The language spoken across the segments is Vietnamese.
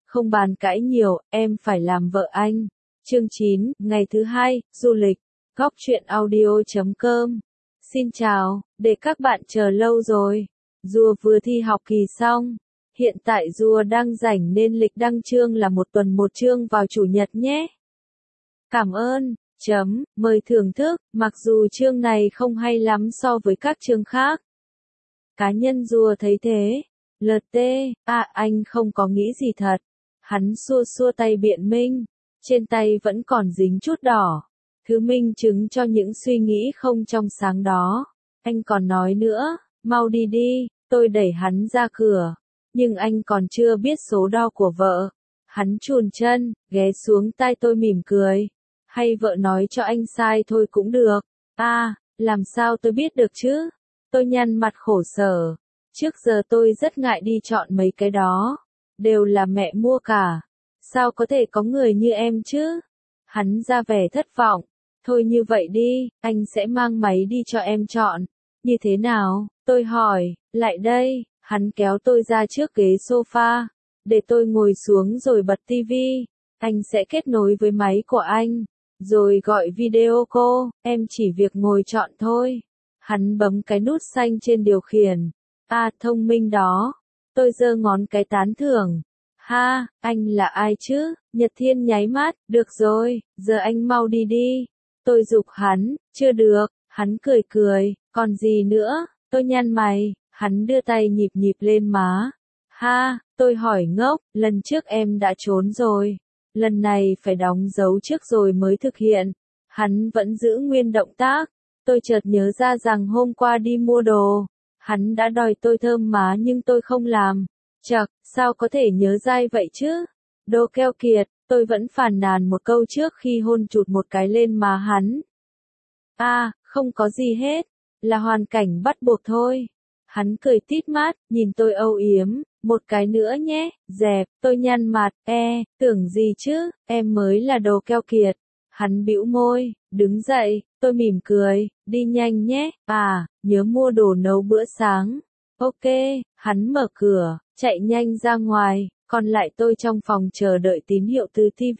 không bàn cãi nhiều, em phải làm vợ anh. Chương 9, ngày thứ 2, du lịch. Góc truyện audio.com. Xin chào, để các bạn chờ lâu rồi. Dua vừa thi học kỳ xong. Hiện tại Dua đang rảnh nên lịch đăng chương là một tuần một chương vào chủ nhật nhé. Cảm ơn. Mời thưởng thức, mặc dù chương này không hay lắm so với các chương khác. Cá nhân Dua thấy thế. LT, anh không có nghĩ gì thật. Hắn xua xua tay biện minh. Trên tay vẫn còn dính chút đỏ. Thứ minh chứng cho những suy nghĩ không trong sáng đó. Anh còn nói nữa, mau đi đi, tôi đẩy hắn ra cửa. Nhưng anh còn chưa biết số đo của vợ. Hắn chùn chân, ghé xuống tai tôi mỉm cười. Hay vợ nói cho anh sai thôi cũng được. Làm sao tôi biết được chứ? Tôi nhăn mặt khổ sở. Trước giờ tôi rất ngại đi chọn mấy cái đó. Đều là mẹ mua cả. Sao có thể có người như em chứ? Hắn ra vẻ thất vọng. Thôi như vậy đi, anh sẽ mang máy đi cho em chọn. Như thế nào? Tôi hỏi, lại đây. Hắn kéo tôi ra trước ghế sofa. Để tôi ngồi xuống rồi bật tivi. Anh sẽ kết nối với máy của anh. Rồi gọi video cô, em chỉ việc ngồi chọn thôi. Hắn bấm cái nút xanh trên điều khiển. Thông minh đó. Tôi giơ ngón cái tán thưởng. Anh là ai chứ? Nhật Thiên nháy mắt, được rồi, giờ anh mau đi đi. Tôi giục hắn, chưa được, hắn cười cười, còn gì nữa? Tôi nhăn mày, hắn đưa tay nhịp nhịp lên má. Tôi hỏi ngốc, lần trước em đã trốn rồi. Lần này phải đóng dấu trước rồi mới thực hiện. Hắn vẫn giữ nguyên động tác. Tôi chợt nhớ ra rằng hôm qua đi mua đồ. Hắn đã đòi tôi thơm má nhưng tôi không làm. Chậc, sao có thể nhớ dai vậy chứ? Đồ keo kiệt, tôi vẫn phàn nàn một câu trước khi hôn chụt một cái lên má hắn. Không có gì hết. Là hoàn cảnh bắt buộc thôi. Hắn cười tít mắt, nhìn tôi âu yếm. Một cái nữa nhé, dẹp, tôi nhăn mặt, tưởng gì chứ, em mới là đồ keo kiệt. Hắn bĩu môi, đứng dậy, tôi mỉm cười, đi nhanh nhé, nhớ mua đồ nấu bữa sáng. Ok, hắn mở cửa, chạy nhanh ra ngoài, còn lại tôi trong phòng chờ đợi tín hiệu từ TV.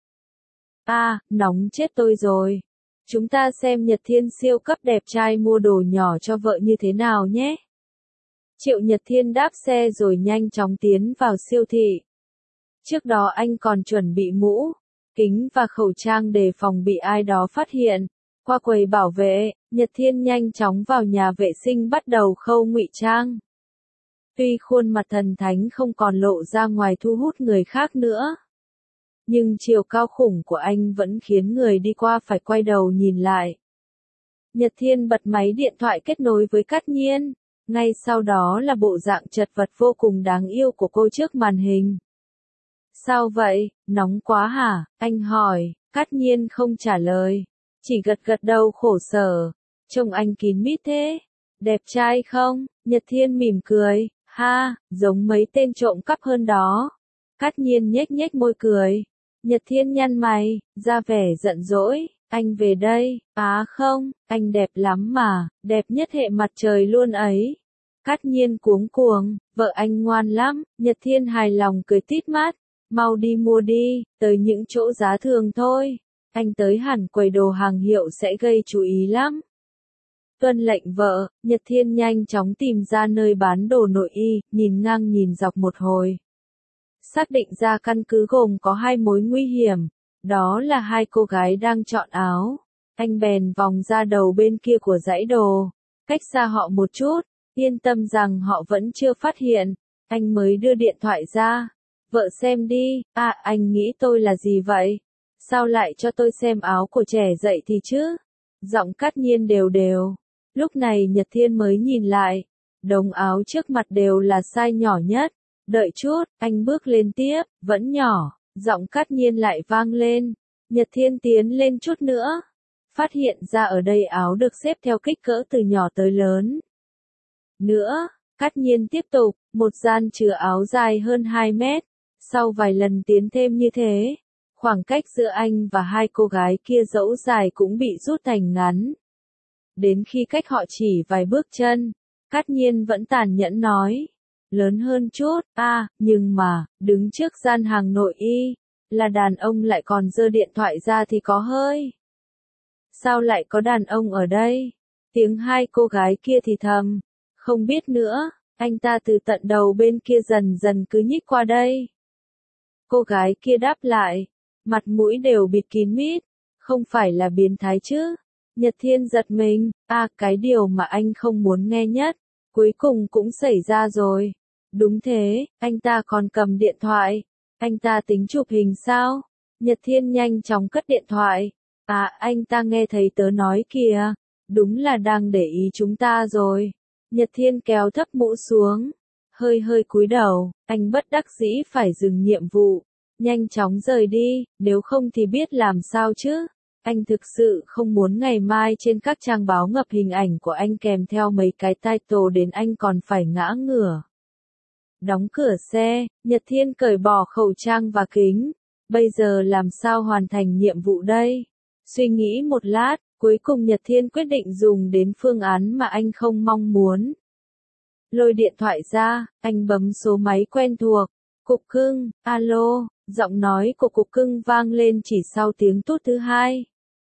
Nóng chết tôi rồi. Chúng ta xem Nhật Thiên siêu cấp đẹp trai mua đồ nhỏ cho vợ như thế nào nhé. Triệu Nhật Thiên đáp xe rồi nhanh chóng tiến vào siêu thị. Trước đó anh còn chuẩn bị mũ, kính và khẩu trang để phòng bị ai đó phát hiện. Qua quầy bảo vệ, Nhật Thiên nhanh chóng vào nhà vệ sinh bắt đầu khâu ngụy trang. Tuy khuôn mặt thần thánh không còn lộ ra ngoài thu hút người khác nữa. Nhưng chiều cao khủng của anh vẫn khiến người đi qua phải quay đầu nhìn lại. Nhật Thiên bật máy điện thoại kết nối với Cát Nhiên. Ngay sau đó là bộ dạng chật vật vô cùng đáng yêu của cô trước màn hình. Sao vậy, nóng quá hả? Anh hỏi, Cát Nhiên không trả lời. Chỉ gật gật đầu khổ sở. Trông anh kín mít thế. Đẹp trai không? Nhật Thiên mỉm cười. Giống mấy tên trộm cắp hơn đó. Cát Nhiên nhếch nhếch môi cười. Nhật Thiên nhăn mày, ra vẻ giận dỗi. Anh về đây, không, anh đẹp lắm mà, đẹp nhất hệ mặt trời luôn ấy. Cát Nhiên cuống cuồng, vợ anh ngoan lắm, Nhật Thiên hài lòng cười tít mắt. Mau đi mua đi, tới những chỗ giá thường thôi. Anh tới hẳn quầy đồ hàng hiệu sẽ gây chú ý lắm. Tuân lệnh vợ, Nhật Thiên nhanh chóng tìm ra nơi bán đồ nội y, nhìn ngang nhìn dọc một hồi. Xác định ra căn cứ gồm có hai mối nguy hiểm. Đó là hai cô gái đang chọn áo. Anh bèn vòng ra đầu bên kia của dãy đồ. Cách xa họ một chút, yên tâm rằng họ vẫn chưa phát hiện. Anh mới đưa điện thoại ra. Vợ xem đi, anh nghĩ tôi là gì vậy? Sao lại cho tôi xem áo của trẻ dậy thì chứ? Giọng Cát Nhiên đều đều. Lúc này Nhật Thiên mới nhìn lại. Đống áo trước mặt đều là size nhỏ nhất. Đợi chút, anh bước lên tiếp, vẫn nhỏ. Giọng Cát Nhiên lại vang lên. Nhật Thiên tiến lên chút nữa. Phát hiện ra ở đây áo được xếp theo kích cỡ từ nhỏ tới lớn. Nữa, Cát Nhiên tiếp tục, một gian chứa áo dài hơn 2 mét. Sau vài lần tiến thêm như thế, khoảng cách giữa anh và hai cô gái kia dẫu dài cũng bị rút thành ngắn. Đến khi cách họ chỉ vài bước chân, Cát Nhiên vẫn tàn nhẫn nói. lớn hơn chút, nhưng mà, đứng trước gian hàng nội y, là đàn ông lại còn giơ điện thoại ra thì có hơi. Sao lại có đàn ông ở đây? Tiếng hai cô gái kia thì thầm, không biết nữa, anh ta từ tận đầu bên kia dần dần cứ nhích qua đây. Cô gái kia đáp lại, mặt mũi đều bịt kín mít, không phải là biến thái chứ. Nhật Thiên giật mình, cái điều mà anh không muốn nghe nhất, cuối cùng cũng xảy ra rồi. Đúng thế, anh ta còn cầm điện thoại. Anh ta tính chụp hình sao? Nhật Thiên nhanh chóng cất điện thoại. Anh ta nghe thấy tớ nói kìa. Đúng là đang để ý chúng ta rồi. Nhật Thiên kéo thấp mũ xuống. Hơi cúi đầu, anh bất đắc dĩ phải dừng nhiệm vụ. Nhanh chóng rời đi, nếu không thì biết làm sao chứ. Anh thực sự không muốn ngày mai trên các trang báo ngập hình ảnh của anh kèm theo mấy cái title đến anh còn phải ngã ngửa. Đóng cửa xe, Nhật Thiên cởi bỏ khẩu trang và kính. Bây giờ làm sao hoàn thành nhiệm vụ đây? Suy nghĩ một lát, cuối cùng Nhật Thiên quyết định dùng đến phương án mà anh không mong muốn. Lôi điện thoại ra, anh bấm số máy quen thuộc. Cục cưng, alo, giọng nói của cục cưng vang lên chỉ sau tiếng tút thứ hai.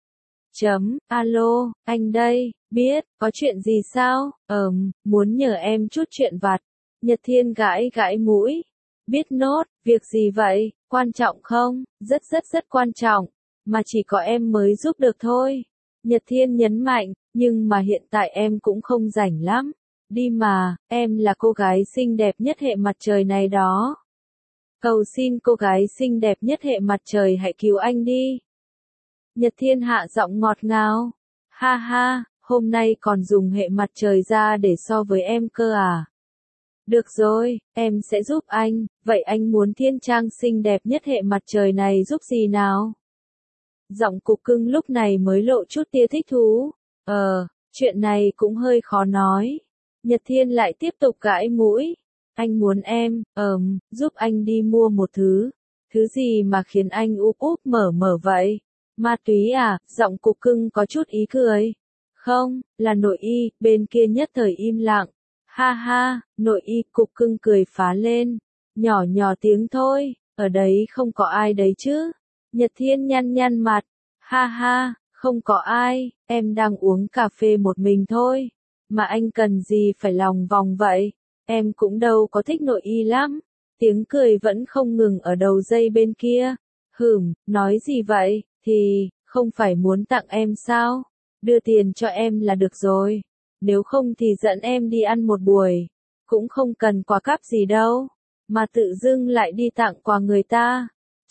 Alo, anh đây, biết, có chuyện gì sao? Muốn nhờ em chút chuyện vặt. Nhật Thiên gãi mũi. Biết nốt, việc gì vậy, quan trọng không? Rất quan trọng, mà chỉ có em mới giúp được thôi. Nhật Thiên nhấn mạnh, nhưng mà hiện tại em cũng không rảnh lắm. Đi mà, em là cô gái xinh đẹp nhất hệ mặt trời này đó. Cầu xin cô gái xinh đẹp nhất hệ mặt trời hãy cứu anh đi. Nhật Thiên hạ giọng ngọt ngào. Ha ha, hôm nay còn dùng hệ mặt trời ra để so với em cơ à? Được rồi, em sẽ giúp anh, vậy anh muốn thiên trang xinh đẹp nhất hệ mặt trời này giúp gì nào? Giọng cục cưng lúc này mới lộ chút tia thích thú. Chuyện này cũng hơi khó nói. Nhật Thiên lại tiếp tục gãi mũi. Anh muốn em, giúp anh đi mua một thứ. Thứ gì mà khiến anh úp mở vậy? Ma túy à? Giọng cục cưng có chút ý cười. Không, là nội y, bên kia nhất thời im lặng. Ha ha, nội y, cục cưng cười phá lên. Nhỏ tiếng thôi, ở đấy không có ai đấy chứ. Nhật Thiên nhăn mặt. Ha ha, không có ai, em đang uống cà phê một mình thôi. Mà anh cần gì phải lòng vòng vậy? Em cũng đâu có thích nội y lắm. Tiếng cười vẫn không ngừng ở đầu dây bên kia. Nói gì vậy? Thì, không phải muốn tặng em sao? Đưa tiền cho em là được rồi. Nếu không thì dẫn em đi ăn một buổi. Cũng không cần quà cáp gì đâu. Mà tự dưng lại đi tặng quà người ta.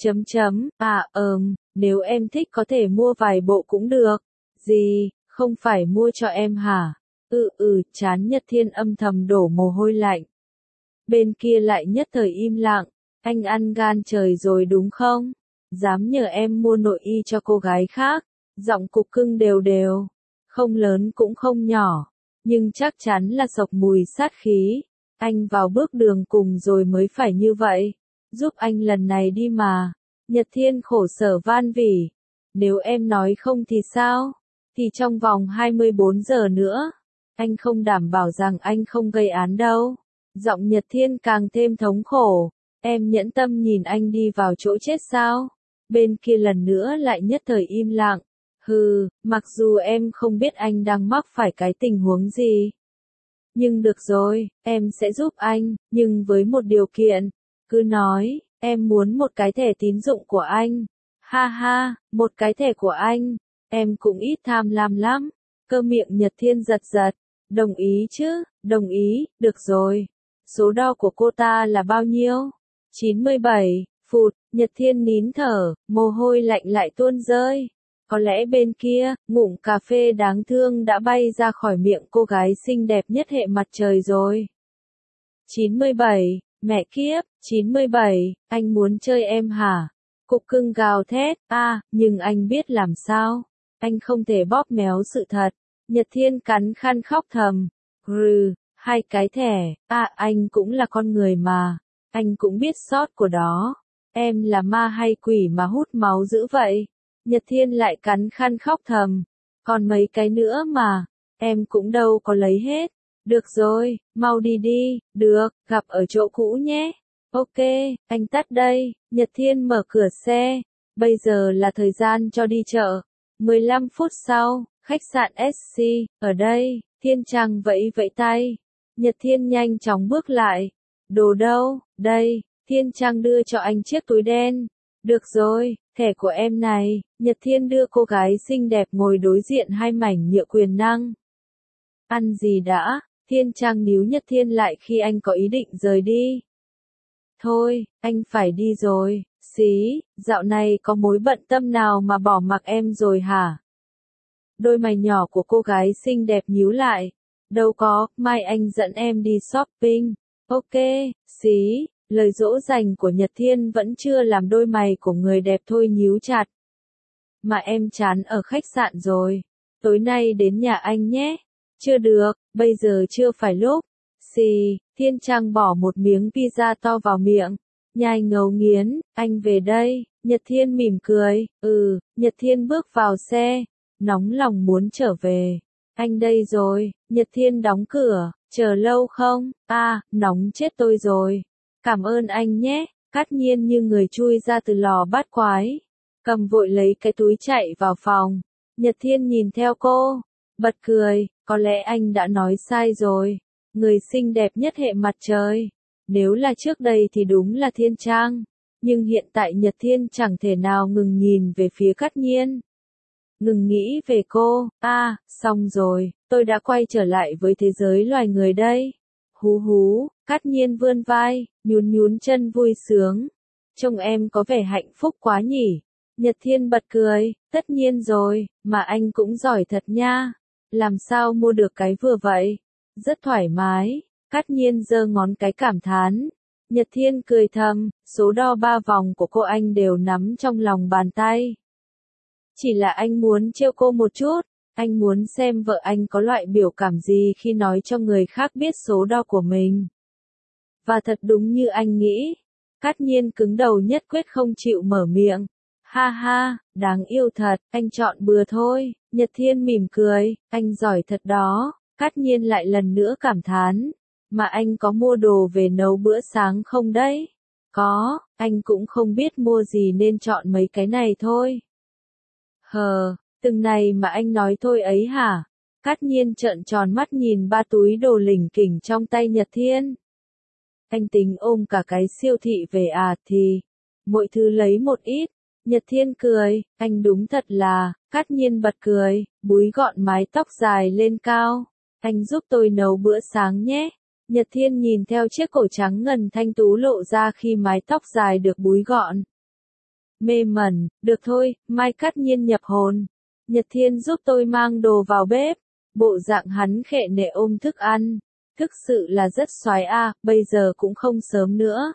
Nếu em thích có thể mua vài bộ cũng được. Gì, không phải mua cho em hả? Chán. Nhật Thiên âm thầm đổ mồ hôi lạnh. Bên kia lại nhất thời im lặng. Anh ăn gan trời rồi đúng không? Dám nhờ em mua nội y cho cô gái khác. Giọng cục cưng đều. Không lớn cũng không nhỏ. Nhưng chắc chắn là sộc mùi sát khí. Anh vào bước đường cùng rồi mới phải như vậy. Giúp anh lần này đi mà. Nhật Thiên khổ sở van vỉ. Nếu em nói không thì sao? Thì trong vòng 24 giờ nữa. Anh không đảm bảo rằng anh không gây án đâu. Giọng Nhật Thiên càng thêm thống khổ. Em nhẫn tâm nhìn anh đi vào chỗ chết sao? Bên kia lần nữa lại nhất thời im lặng. Mặc dù em không biết anh đang mắc phải cái tình huống gì. Nhưng được rồi, em sẽ giúp anh, nhưng với một điều kiện. Cứ nói, em muốn một cái thẻ tín dụng của anh. Ha ha, một cái thẻ của anh. Em cũng ít tham lam lắm. Cơ miệng Nhật Thiên giật. Đồng ý chứ, đồng ý, được rồi. Số đo của cô ta là bao nhiêu? 97, phụt, Nhật Thiên nín thở, mồ hôi lạnh lại tuôn rơi. Có lẽ bên kia, ngụm cà phê đáng thương đã bay ra khỏi miệng cô gái xinh đẹp nhất hệ mặt trời rồi. 97, mẹ kiếp, 97, anh muốn chơi em hả? Cục cưng gào thét, nhưng anh biết làm sao? Anh không thể bóp méo sự thật. Nhật Thiên cắn khăn khóc thầm. Hai cái thẻ, anh cũng là con người mà. Anh cũng biết sót của đó. Em là ma hay quỷ mà hút máu dữ vậy? Nhật Thiên lại cắn khăn khóc thầm. Còn mấy cái nữa mà. Em cũng đâu có lấy hết. Được rồi, mau đi đi, được, gặp ở chỗ cũ nhé. Ok, anh tắt đây. Nhật Thiên mở cửa xe. Bây giờ là thời gian cho đi chợ. 15 phút sau, khách sạn SC, ở đây, Thiên Trang vẫy vẫy tay. Nhật Thiên nhanh chóng bước lại. Đồ đâu, đây, Thiên Trang đưa cho anh chiếc túi đen. Được rồi, thẻ của em này. Nhật Thiên đưa cô gái xinh đẹp ngồi đối diện hai mảnh nhựa quyền năng. Ăn gì đã? Thiên Trang níu Nhật Thiên lại khi anh có ý định rời đi. Thôi, anh phải đi rồi. Xí, dạo này có mối bận tâm nào mà bỏ mặc em rồi hả? Đôi mày nhỏ của cô gái xinh đẹp nhíu lại. Đâu có, mai anh dẫn em đi shopping. Ok, xí, lời dỗ dành của Nhật Thiên vẫn chưa làm đôi mày của người đẹp thôi nhíu chặt. Mà em chán ở khách sạn rồi. Tối nay đến nhà anh nhé. Chưa được, bây giờ chưa phải lúc. Xì, Thiên Trang bỏ một miếng pizza to vào miệng. Nhai ngấu nghiến, anh về đây. Nhật Thiên mỉm cười, Nhật Thiên bước vào xe. Nóng lòng muốn trở về. Anh đây rồi, Nhật Thiên đóng cửa, chờ lâu không? Nóng chết tôi rồi. Cảm ơn anh nhé. Cát Nhiên như người chui ra từ lò bát quái. Cầm vội lấy cái túi chạy vào phòng. Nhật Thiên nhìn theo cô, bật cười, có lẽ anh đã nói sai rồi. Người xinh đẹp nhất hệ mặt trời. Nếu là trước đây thì đúng là Thiên Trang. Nhưng hiện tại Nhật Thiên chẳng thể nào ngừng nhìn về phía Cát Nhiên. Ngừng nghĩ về cô, xong rồi, tôi đã quay trở lại với thế giới loài người đây. Hú hú, Cát Nhiên vươn vai, nhún nhún chân vui sướng. Trông em có vẻ hạnh phúc quá nhỉ. Nhật Thiên bật cười, tất nhiên rồi, mà anh cũng giỏi thật nha. Làm sao mua được cái vừa vậy? Rất thoải mái. Cát Nhiên giơ ngón cái cảm thán. Nhật Thiên cười thầm, số đo 3 vòng của cô anh đều nắm trong lòng bàn tay. Chỉ là anh muốn trêu cô một chút, anh muốn xem vợ anh có loại biểu cảm gì khi nói cho người khác biết số đo của mình. Và thật đúng như anh nghĩ, Cát Nhiên cứng đầu nhất quyết không chịu mở miệng. Ha ha, đáng yêu thật, anh chọn bừa thôi. Nhật Thiên mỉm cười, anh giỏi thật đó. Cát Nhiên lại lần nữa cảm thán. Mà anh có mua đồ về nấu bữa sáng không đấy? Có, anh cũng không biết mua gì nên chọn mấy cái này thôi. Từng này mà anh nói thôi ấy hả? Cát Nhiên trợn tròn mắt nhìn ba túi đồ lỉnh kỉnh trong tay Nhật Thiên. Anh tính ôm cả cái siêu thị về thì, mỗi thứ lấy một ít. Nhật Thiên cười, anh đúng thật là, Cát Nhiên bật cười, búi gọn mái tóc dài lên cao. Anh giúp tôi nấu bữa sáng nhé. Nhật Thiên nhìn theo chiếc cổ trắng ngần thanh tú lộ ra khi mái tóc dài được búi gọn. Mê mẩn, được thôi, mai Cát Nhiên nhập hồn. Nhật Thiên giúp tôi mang đồ vào bếp. Bộ dạng hắn khệ nệ ôm thức ăn. Thực sự là rất xoái bây giờ cũng không sớm nữa.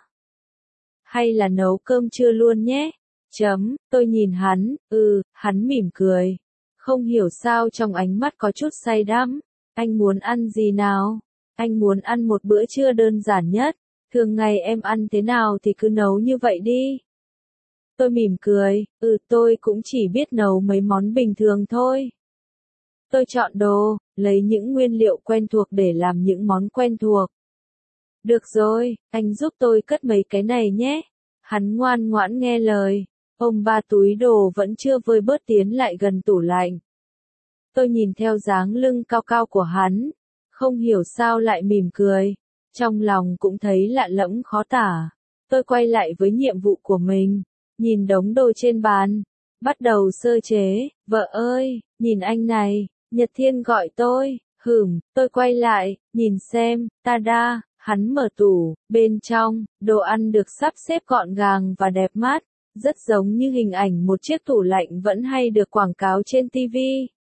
Hay là nấu cơm trưa luôn nhé. Tôi nhìn hắn, hắn mỉm cười. Không hiểu sao trong ánh mắt có chút say đắm. Anh muốn ăn gì nào? Anh muốn ăn một bữa trưa đơn giản nhất. Thường ngày em ăn thế nào thì cứ nấu như vậy đi. Tôi mỉm cười, tôi cũng chỉ biết nấu mấy món bình thường thôi. Tôi chọn đồ, lấy những nguyên liệu quen thuộc để làm những món quen thuộc. Được rồi, anh giúp tôi cất mấy cái này nhé. Hắn ngoan ngoãn nghe lời. Ôm ba túi đồ vẫn chưa vơi bớt tiến lại gần tủ lạnh. Tôi nhìn theo dáng lưng cao cao của hắn. Không hiểu sao lại mỉm cười. Trong lòng cũng thấy lạ lẫm khó tả. Tôi quay lại với nhiệm vụ của mình. Nhìn đống đồ trên bàn. Bắt đầu sơ chế. Vợ ơi, nhìn anh này. Nhật Thiên gọi tôi. Tôi quay lại, nhìn xem. Tada, hắn mở tủ. Bên trong, đồ ăn được sắp xếp gọn gàng và đẹp mắt. Rất giống như hình ảnh một chiếc tủ lạnh vẫn hay được quảng cáo trên TV.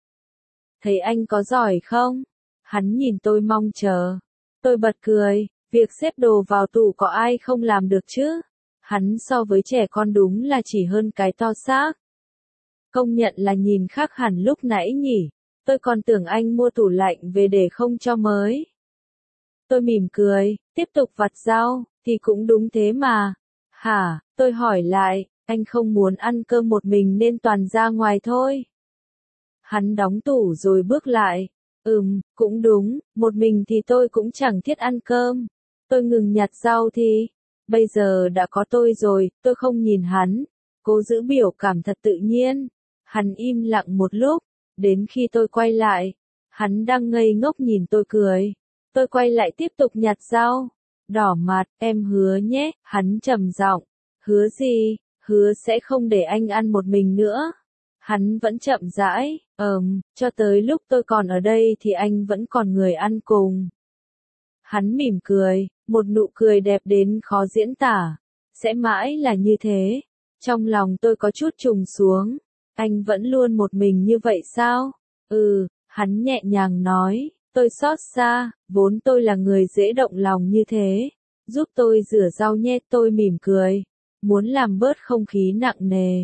Thấy anh có giỏi không? Hắn nhìn tôi mong chờ. Tôi bật cười, việc xếp đồ vào tủ có ai không làm được chứ? Hắn so với trẻ con đúng là chỉ hơn cái to xác. Công nhận là nhìn khác hẳn lúc nãy nhỉ. Tôi còn tưởng anh mua tủ lạnh về để không cho mới. Tôi mỉm cười, tiếp tục vặt rau, thì cũng đúng thế mà. Hả, tôi hỏi lại, anh không muốn ăn cơm một mình nên toàn ra ngoài thôi. Hắn đóng tủ rồi bước lại. Cũng đúng, một mình thì tôi cũng chẳng thiết ăn cơm. Tôi ngừng nhặt rau thì, bây giờ đã có tôi rồi, tôi không nhìn hắn, cố giữ biểu cảm thật tự nhiên. Hắn im lặng một lúc, đến khi tôi quay lại, hắn đang ngây ngốc nhìn tôi cười. Tôi quay lại tiếp tục nhặt rau. Đỏ mặt, em hứa nhé, hắn trầm giọng. Hứa gì? Hứa sẽ không để anh ăn một mình nữa. Hắn vẫn chậm rãi, cho tới lúc tôi còn ở đây thì anh vẫn còn người ăn cùng. Hắn mỉm cười, một nụ cười đẹp đến khó diễn tả. Sẽ mãi là như thế. Trong lòng tôi có chút trùng xuống. Anh vẫn luôn một mình như vậy sao? Hắn nhẹ nhàng nói, tôi xót xa, vốn tôi là người dễ động lòng như thế. Giúp tôi rửa rau nhé, tôi mỉm cười. Muốn làm bớt không khí nặng nề.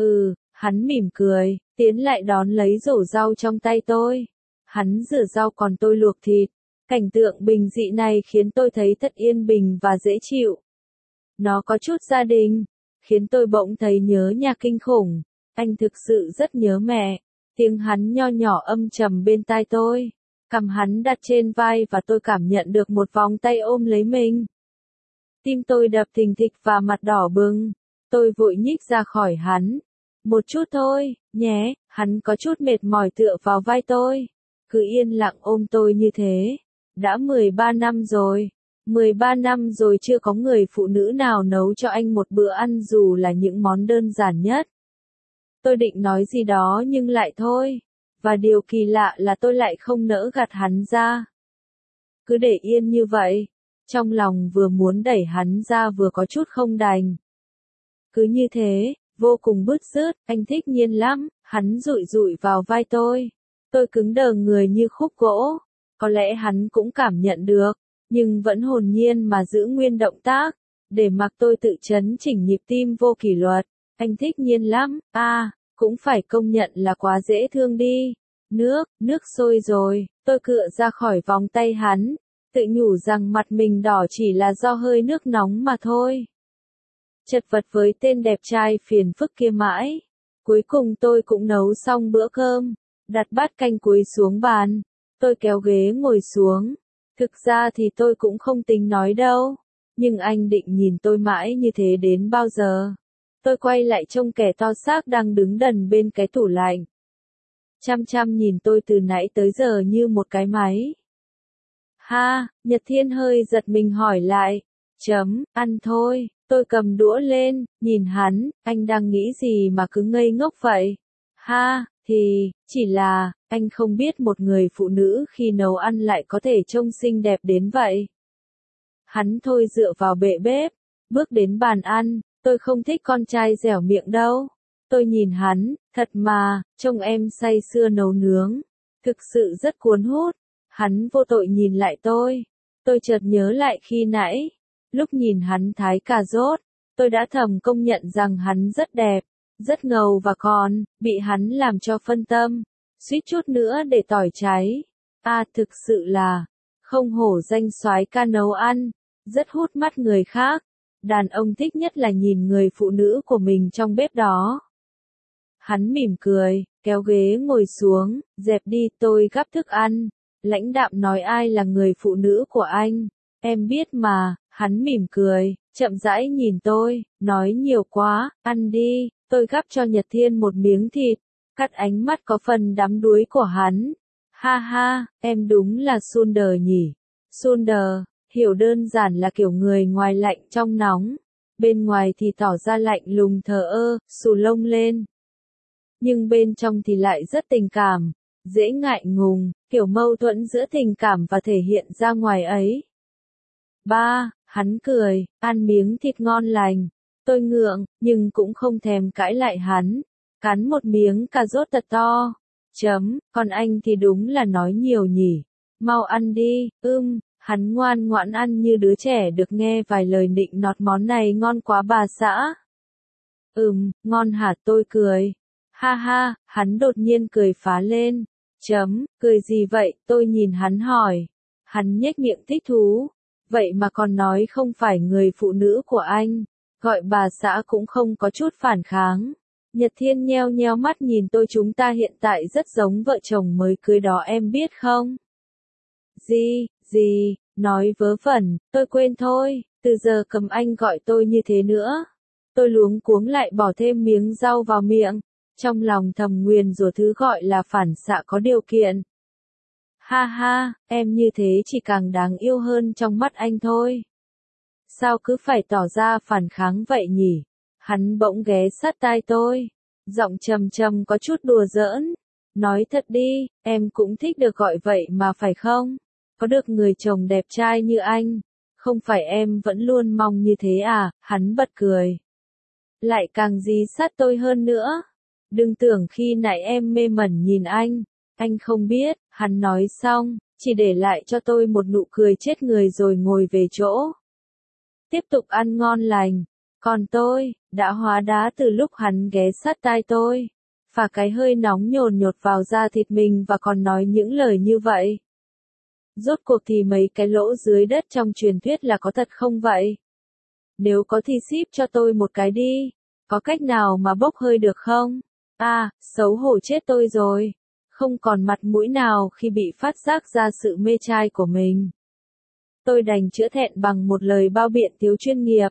Hắn mỉm cười, tiến lại đón lấy rổ rau trong tay tôi. Hắn rửa rau còn tôi luộc thịt. Cảnh tượng bình dị này khiến tôi thấy thật yên bình và dễ chịu. Nó có chút gia đình, khiến tôi bỗng thấy nhớ nhà kinh khủng. Anh thực sự rất nhớ mẹ. Tiếng hắn nho nhỏ âm trầm bên tai tôi. Cằm hắn đặt trên vai và tôi cảm nhận được một vòng tay ôm lấy mình. Tim tôi đập thình thịch và mặt đỏ bừng. Tôi vội nhích ra khỏi hắn. Một chút thôi, nhé, hắn có chút mệt mỏi tựa vào vai tôi. Cứ yên lặng ôm tôi như thế. Đã 13 năm rồi. 13 năm rồi chưa có người phụ nữ nào nấu cho anh một bữa ăn dù là những món đơn giản nhất. Tôi định nói gì đó nhưng lại thôi. Và điều kỳ lạ là tôi lại không nỡ gạt hắn ra. Cứ để yên như vậy. Trong lòng vừa muốn đẩy hắn ra vừa có chút không đành. Cứ như thế, vô cùng bứt rứt, anh thích Nhiên lắm, hắn dụi dụi vào vai tôi. Tôi cứng đờ người như khúc gỗ. Có lẽ hắn cũng cảm nhận được, nhưng vẫn hồn nhiên mà giữ nguyên động tác, để mặc tôi tự chấn chỉnh nhịp tim vô kỷ luật. Anh thích Nhiên lắm, cũng phải công nhận là quá dễ thương đi. Nước sôi rồi, tôi cựa ra khỏi vòng tay hắn, tự nhủ rằng mặt mình đỏ chỉ là do hơi nước nóng mà thôi. Chật vật với tên đẹp trai phiền phức kia mãi. Cuối cùng tôi cũng nấu xong bữa cơm, đặt bát canh cuối xuống bàn. Tôi kéo ghế ngồi xuống. Thực ra thì tôi cũng không tính nói đâu. Nhưng anh định nhìn tôi mãi như thế đến bao giờ? Tôi quay lại trông kẻ to xác đang đứng đần bên cái tủ lạnh. Chăm chăm nhìn tôi từ nãy tới giờ như một cái máy. Nhật Thiên hơi giật mình hỏi lại. Ăn thôi. Tôi cầm đũa lên, nhìn hắn, anh đang nghĩ gì mà cứ ngây ngốc vậy? Chỉ là, anh không biết một người phụ nữ khi nấu ăn lại có thể trông xinh đẹp đến vậy. Hắn thôi dựa vào bệ bếp, bước đến bàn ăn, tôi không thích con trai dẻo miệng đâu. Tôi nhìn hắn, thật mà, trông em say sưa nấu nướng. Thực sự rất cuốn hút. Hắn vô tội nhìn lại tôi. Tôi chợt nhớ lại khi nãy. Lúc nhìn hắn thái cà rốt, tôi đã thầm công nhận rằng hắn rất đẹp, rất ngầu và còn, bị hắn làm cho phân tâm, suýt chút nữa để tỏi cháy. Thực sự là, không hổ danh soái ca nấu ăn, rất hút mắt người khác. Đàn ông thích nhất là nhìn người phụ nữ của mình trong bếp đó. Hắn mỉm cười, kéo ghế ngồi xuống, dẹp đi, tôi gắp thức ăn. Lãnh đạm nói ai là người phụ nữ của anh, em biết mà. Hắn mỉm cười, chậm rãi nhìn tôi, nói nhiều quá, ăn đi. Tôi gắp cho Nhật Thiên một miếng thịt, cắt ánh mắt có phần đắm đuối của hắn. Em đúng là Sunder nhỉ. Sunder, hiểu đơn giản là kiểu người ngoài lạnh trong nóng, bên ngoài thì tỏ ra lạnh lùng thờ ơ, xù lông lên. Nhưng bên trong thì lại rất tình cảm, dễ ngại ngùng, kiểu mâu thuẫn giữa tình cảm và thể hiện ra ngoài ấy. Hắn cười, ăn miếng thịt ngon lành. Tôi ngượng, nhưng cũng không thèm cãi lại hắn. Cắn một miếng cà rốt thật to. Còn anh thì đúng là nói nhiều nhỉ. Mau ăn đi, hắn ngoan ngoãn ăn như đứa trẻ được nghe vài lời nịnh nọt món này ngon quá bà xã. Ngon hả tôi cười. Hắn đột nhiên cười phá lên. Cười gì vậy, tôi nhìn hắn hỏi. Hắn nhếch miệng thích thú. Vậy mà còn nói không phải người phụ nữ của anh, gọi bà xã cũng không có chút phản kháng. Nhật Thiên nheo nheo mắt nhìn tôi, chúng ta hiện tại rất giống vợ chồng mới cưới đó em biết không? Gì, nói vớ vẩn, tôi quên thôi, từ giờ cầm anh gọi tôi như thế nữa. Tôi luống cuống lại bỏ thêm miếng rau vào miệng, trong lòng thầm nguyền rủa thứ gọi là phản xạ có điều kiện. Ha ha, em như thế chỉ càng đáng yêu hơn trong mắt anh thôi. Sao cứ phải tỏ ra phản kháng vậy nhỉ? Hắn bỗng ghé sát tai tôi, giọng trầm trầm có chút đùa giỡn. Nói thật đi, em cũng thích được gọi vậy mà phải không? Có được người chồng đẹp trai như anh, không phải em vẫn luôn mong như thế à? Hắn bật cười. Lại càng dí sát tôi hơn nữa. Đừng tưởng khi nãy em mê mẩn nhìn anh không biết, hắn nói xong, chỉ để lại cho tôi một nụ cười chết người rồi ngồi về chỗ. Tiếp tục ăn ngon lành, còn tôi, đã hóa đá từ lúc hắn ghé sát tai tôi, phả cái hơi nóng nhồn nhột vào da thịt mình và còn nói những lời như vậy. Rốt cuộc thì mấy cái lỗ dưới đất trong truyền thuyết là có thật không vậy? Nếu có thì ship cho tôi một cái đi, có cách nào mà bốc hơi được không? Xấu hổ chết tôi rồi. Không còn mặt mũi nào khi bị phát giác ra sự mê trai của mình. Tôi đành chữa thẹn bằng một lời bao biện thiếu chuyên nghiệp.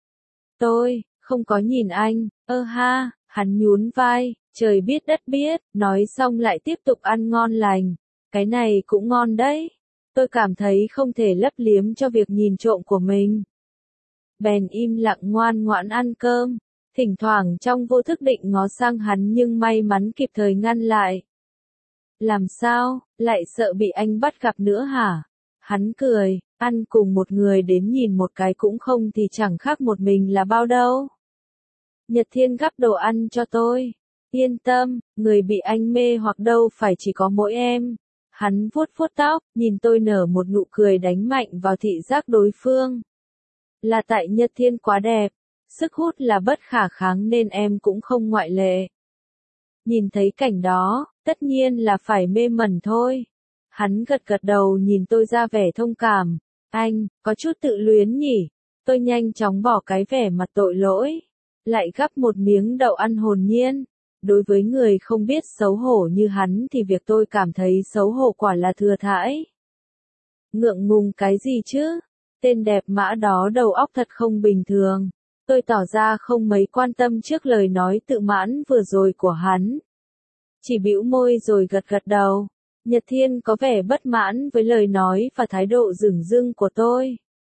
Tôi, không có nhìn anh, ha, hắn nhún vai, trời biết đất biết, nói xong lại tiếp tục ăn ngon lành. Cái này cũng ngon đấy. Tôi cảm thấy không thể lấp liếm cho việc nhìn trộm của mình. Bèn im lặng ngoan ngoãn ăn cơm, thỉnh thoảng trong vô thức định ngó sang hắn nhưng may mắn kịp thời ngăn lại. Làm sao, lại sợ bị anh bắt gặp nữa hả? Hắn cười, ăn cùng một người đến nhìn một cái cũng không thì chẳng khác một mình là bao đâu. Nhật Thiên gắp đồ ăn cho tôi. Yên tâm, người bị anh mê hoặc đâu phải chỉ có mỗi em. Hắn vuốt vuốt tóc, nhìn tôi nở một nụ cười đánh mạnh vào thị giác đối phương. Là tại Nhật Thiên quá đẹp, sức hút là bất khả kháng nên em cũng không ngoại lệ. Nhìn thấy cảnh đó, tất nhiên là phải mê mẩn thôi. Hắn gật gật đầu nhìn tôi ra vẻ thông cảm. Anh, có chút tự luyến nhỉ? Tôi nhanh chóng bỏ cái vẻ mặt tội lỗi. Lại gắp một miếng đậu ăn hồn nhiên. Đối với người không biết xấu hổ như hắn thì việc tôi cảm thấy xấu hổ quả là thừa thãi. Ngượng ngùng cái gì chứ? Tên đẹp mã đó đầu óc thật không bình thường. Tôi tỏ ra không mấy quan tâm trước lời nói tự mãn vừa rồi của hắn. Chỉ bĩu môi rồi gật gật đầu. Nhật Thiên có vẻ bất mãn với lời nói và thái độ dửng dưng của tôi.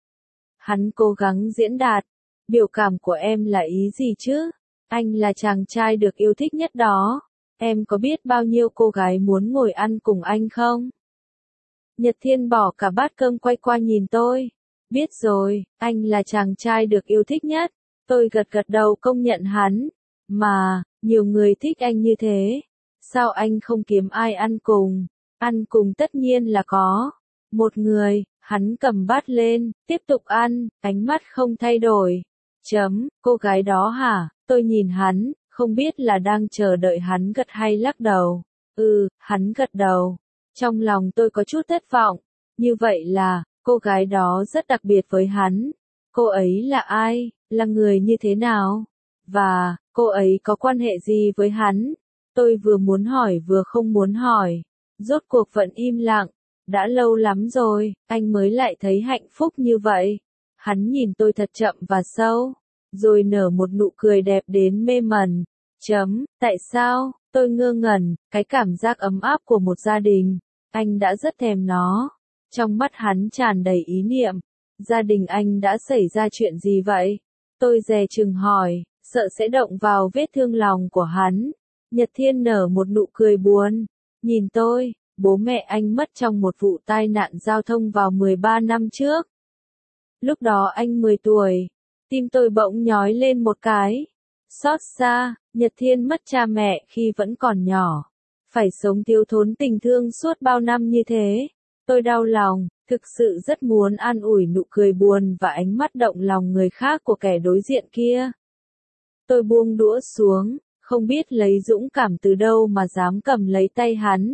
Hắn cố gắng diễn đạt. Biểu cảm của em là ý gì chứ? Anh là chàng trai được yêu thích nhất đó. Em có biết bao nhiêu cô gái muốn ngồi ăn cùng anh không? Nhật Thiên bỏ cả bát cơm quay qua nhìn tôi. Biết rồi, anh là chàng trai được yêu thích nhất. Tôi gật gật đầu công nhận hắn. Mà, nhiều người thích anh như thế. Sao anh không kiếm ai ăn cùng? Ăn cùng tất nhiên là có. Một người, hắn cầm bát lên, tiếp tục ăn, ánh mắt không thay đổi. Cô gái đó hả? Tôi nhìn hắn, không biết là đang chờ đợi hắn gật hay lắc đầu. Hắn gật đầu. Trong lòng tôi có chút thất vọng. Như vậy là, cô gái đó rất đặc biệt với hắn. Cô ấy là ai? Là người như thế nào? Và, cô ấy có quan hệ gì với hắn? Tôi vừa muốn hỏi vừa không muốn hỏi. Rốt cuộc vẫn im lặng. Đã lâu lắm rồi, anh mới lại thấy hạnh phúc như vậy. Hắn nhìn tôi thật chậm và sâu, rồi nở một nụ cười đẹp đến mê mẩn. Tại sao? Tôi ngơ ngẩn, cái cảm giác ấm áp của một gia đình. Anh đã rất thèm nó. Trong mắt hắn tràn đầy ý niệm. Gia đình anh đã xảy ra chuyện gì vậy? Tôi dè chừng hỏi, sợ sẽ động vào vết thương lòng của hắn. Nhật Thiên nở một nụ cười buồn. Nhìn tôi, bố mẹ anh mất trong một vụ tai nạn giao thông vào 13 năm trước. Lúc đó anh 10 tuổi. Tim tôi bỗng nhói lên một cái. Xót xa, Nhật Thiên mất cha mẹ khi vẫn còn nhỏ. Phải sống thiếu thốn tình thương suốt bao năm như thế. Tôi đau lòng, thực sự rất muốn an ủi nụ cười buồn và ánh mắt động lòng người khác của kẻ đối diện kia. Tôi buông đũa xuống, không biết lấy dũng cảm từ đâu mà dám cầm lấy tay hắn.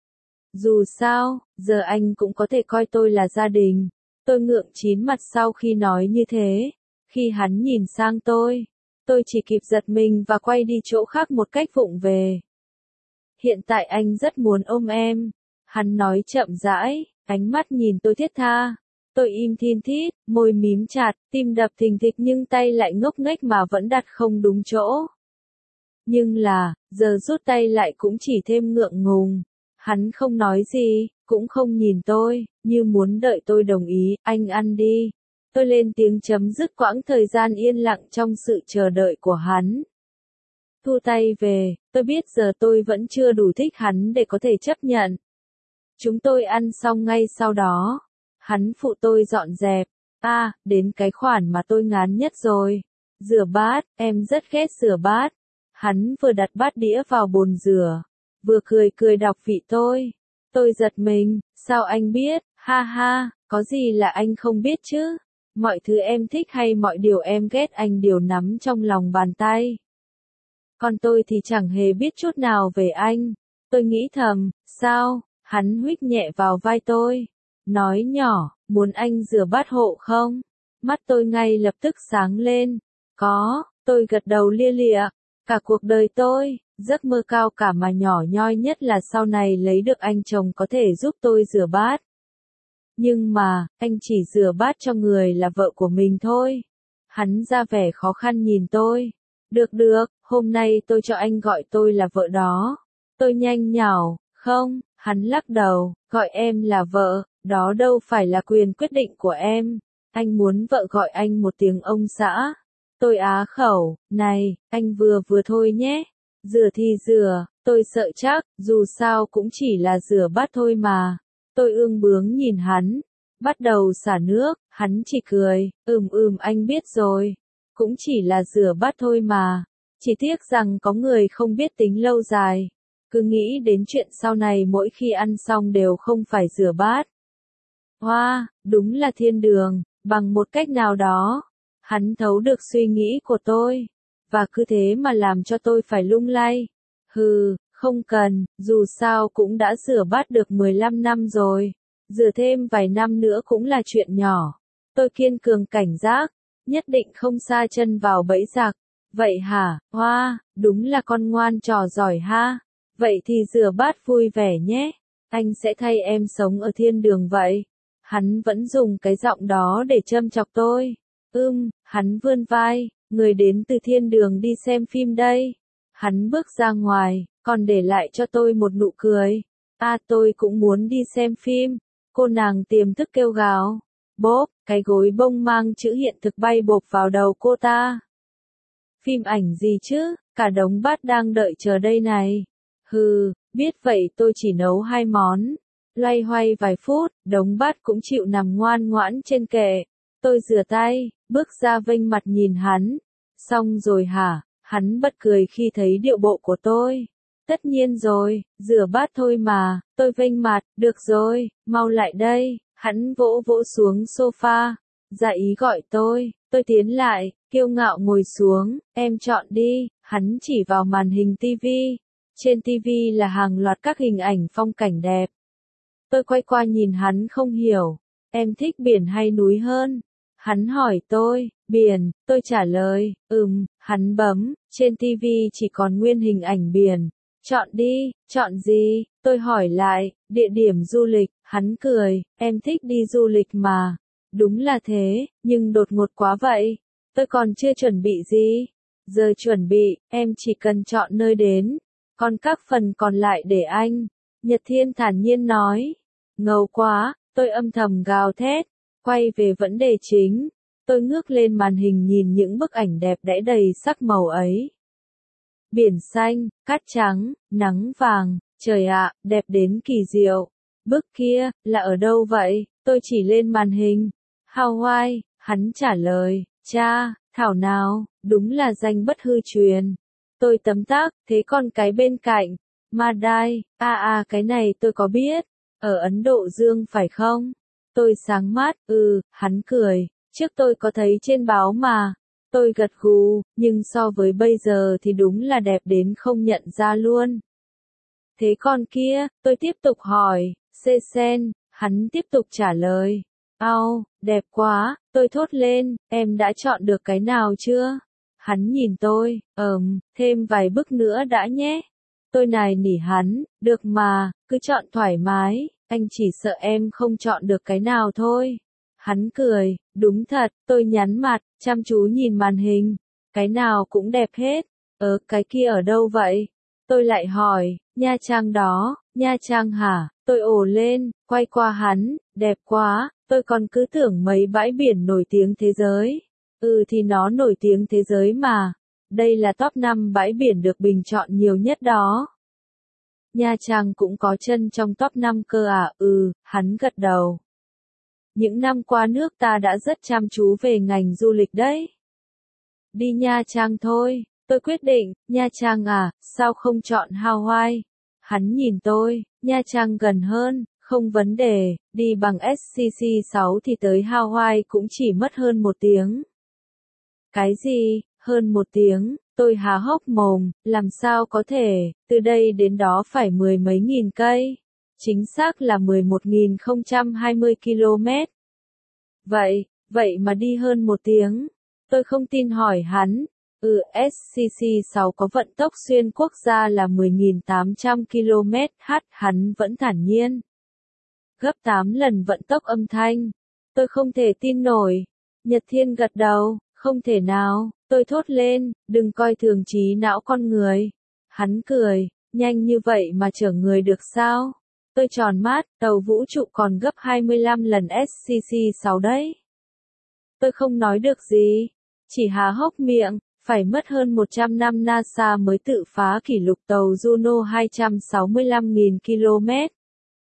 Dù sao, giờ anh cũng có thể coi tôi là gia đình. Tôi ngượng chín mặt sau khi nói như thế. Khi hắn nhìn sang tôi Tôi chỉ kịp giật mình và quay đi chỗ khác một cách vụng về. Hiện tại anh rất muốn ôm em. Hắn nói chậm rãi, ánh mắt nhìn tôi thiết tha. Tôi im thin thít, môi mím chặt, tim đập thình thịch nhưng tay lại ngốc nghếch mà vẫn đặt không đúng chỗ. Nhưng là, giờ rút tay lại cũng chỉ thêm ngượng ngùng. Hắn không nói gì, cũng không nhìn tôi, như muốn đợi tôi đồng ý, anh ăn đi. Tôi lên tiếng chấm dứt quãng thời gian yên lặng trong sự chờ đợi của hắn. Thu tay về, tôi biết giờ tôi vẫn chưa đủ thích hắn để có thể chấp nhận. Chúng tôi ăn xong ngay sau đó. Hắn phụ tôi dọn dẹp. Đến cái khoản mà tôi ngán nhất rồi. Rửa bát, em rất ghét rửa bát. Hắn vừa đặt bát đĩa vào bồn rửa, vừa cười cười đọc vị tôi. Tôi giật mình, sao anh biết, ha ha, có gì là anh không biết chứ? Mọi thứ em thích hay mọi điều em ghét anh đều nắm trong lòng bàn tay. Còn tôi thì chẳng hề biết chút nào về anh. Tôi nghĩ thầm, sao? Hắn huých nhẹ vào vai tôi. Nói nhỏ, muốn anh rửa bát hộ không? Mắt tôi ngay lập tức sáng lên. Có, tôi gật đầu lia lịa. Cả cuộc đời tôi, giấc mơ cao cả mà nhỏ nhoi nhất là sau này lấy được anh chồng có thể giúp tôi rửa bát. Nhưng mà, anh chỉ rửa bát cho người là vợ của mình thôi. Hắn ra vẻ khó khăn nhìn tôi. Được, hôm nay tôi cho anh gọi tôi là vợ đó. Tôi nhanh nhảu, không, hắn lắc đầu, gọi em là vợ, đó đâu phải là quyền quyết định của em. Anh muốn vợ gọi anh một tiếng ông xã. Tôi á khẩu, này, anh vừa thôi nhé. Rửa thì rửa, tôi sợ chắc, dù sao cũng chỉ là rửa bát thôi mà. Tôi ương bướng nhìn hắn, bắt đầu xả nước, hắn chỉ cười, anh biết rồi. Cũng chỉ là rửa bát thôi mà. Chỉ tiếc rằng có người không biết tính lâu dài. Cứ nghĩ đến chuyện sau này mỗi khi ăn xong đều không phải rửa bát. Đúng là thiên đường, bằng một cách nào đó. Hắn thấu được suy nghĩ của tôi. Và cứ thế mà làm cho tôi phải lung lay. Không cần, dù sao cũng đã rửa bát được 15 năm rồi. Rửa thêm vài năm nữa cũng là chuyện nhỏ. Tôi kiên cường cảnh giác, nhất định không sa chân vào bẫy giặc. Vậy hả, đúng là con ngoan trò giỏi ha. Vậy thì rửa bát vui vẻ nhé. Anh sẽ thay em sống ở thiên đường vậy. Hắn vẫn dùng cái giọng đó để châm chọc tôi. Hắn vươn vai, người đến từ thiên đường đi xem phim đây. Hắn bước ra ngoài, còn để lại cho tôi một nụ cười. Tôi cũng muốn đi xem phim. Cô nàng tiềm thức kêu gào. Bốp, cái gối bông mang chữ hiện thực bay bộp vào đầu cô ta. Phim ảnh gì chứ, cả đống bát đang đợi chờ đây này. Biết vậy tôi chỉ nấu 2 món. Loay hoay vài phút, đống bát cũng chịu nằm ngoan ngoãn trên kệ. Tôi rửa tay, bước ra vênh mặt nhìn hắn. Xong rồi hả? Hắn bật cười khi thấy điệu bộ của tôi. Tất nhiên rồi, rửa bát thôi mà. Tôi vênh mặt, được rồi, mau lại đây. Hắn vỗ xuống sofa. Dạ ý gọi tôi tiến lại, kiêu ngạo ngồi xuống. Em chọn đi. Hắn chỉ vào màn hình tivi. Trên tivi là hàng loạt các hình ảnh phong cảnh đẹp. Tôi quay qua nhìn hắn không hiểu. Em thích biển hay núi hơn? Hắn hỏi tôi, biển, tôi trả lời, hắn bấm, trên tivi chỉ còn nguyên hình ảnh biển. Chọn đi, chọn gì? Tôi hỏi lại, địa điểm du lịch, hắn cười, em thích đi du lịch mà. Đúng là thế, nhưng đột ngột quá vậy. Tôi còn chưa chuẩn bị gì. Giờ chuẩn bị, em chỉ cần chọn nơi đến. Còn các phần còn lại để anh. Nhật Thiên thản nhiên nói. Ngầu quá, tôi âm thầm gào thét. Quay về vấn đề chính. Tôi ngước lên màn hình nhìn những bức ảnh đẹp đẽ đầy sắc màu ấy. Biển xanh, cát trắng, nắng vàng, trời ạ, đẹp đến kỳ diệu. Bức kia, là ở đâu vậy? Tôi chỉ lên màn hình. Hawaii, hắn trả lời, cha, thảo nào, đúng là danh bất hư truyền. Tôi tấm tắc, thế còn cái bên cạnh, Madai, cái này tôi có biết, ở Ấn Độ Dương phải không? Tôi sáng mắt, hắn cười, trước tôi có thấy trên báo mà. Tôi gật gù, nhưng so với bây giờ thì đúng là đẹp đến không nhận ra luôn. Thế con kia, tôi tiếp tục hỏi, Seychelles, hắn tiếp tục trả lời. Đẹp quá, tôi thốt lên, em đã chọn được cái nào chưa? Hắn nhìn tôi, thêm vài bức nữa đã nhé. Tôi nài nỉ hắn, được mà, cứ chọn thoải mái, anh chỉ sợ em không chọn được cái nào thôi. Hắn cười, đúng thật, tôi nhắn mặt, chăm chú nhìn màn hình. Cái nào cũng đẹp hết. Cái kia ở đâu vậy? Tôi lại hỏi, Nha Trang đó, Nha Trang hả? Tôi ồ lên, quay qua hắn, đẹp quá, tôi còn cứ tưởng mấy bãi biển nổi tiếng thế giới. Thì nó nổi tiếng thế giới mà. Đây là top 5 bãi biển được bình chọn nhiều nhất đó. Nha Trang cũng có chân trong top 5 cơ à? Hắn gật đầu. Những năm qua nước ta đã rất chăm chú về ngành du lịch đấy. Đi Nha Trang thôi, tôi quyết định, Nha Trang à, sao không chọn Hawaii? Hắn nhìn tôi, Nha Trang gần hơn, không vấn đề, đi bằng SCC-6 thì tới Hawaii cũng chỉ mất hơn 1 tiếng. Cái gì, hơn 1 tiếng, tôi há hốc mồm, làm sao có thể, từ đây đến đó phải 10 mấy nghìn cây. Chính xác là 11.020 km. Vậy mà đi hơn 1 tiếng. Tôi không tin hỏi hắn. SCC-6 có vận tốc xuyên quốc gia là 10.800 km/h, hắn vẫn thản nhiên. Gấp 8 lần vận tốc âm thanh. Tôi không thể tin nổi. Nhật Thiên gật đầu, không thể nào, tôi thốt lên, đừng coi thường trí não con người. Hắn cười, nhanh như vậy mà chở người được sao? Tôi tròn mắt, tàu vũ trụ còn gấp 25 lần SCC-6 đấy. Tôi không nói được gì, chỉ há hốc miệng, phải mất hơn 100 năm NASA mới tự phá kỷ lục tàu Juno 265.000 km.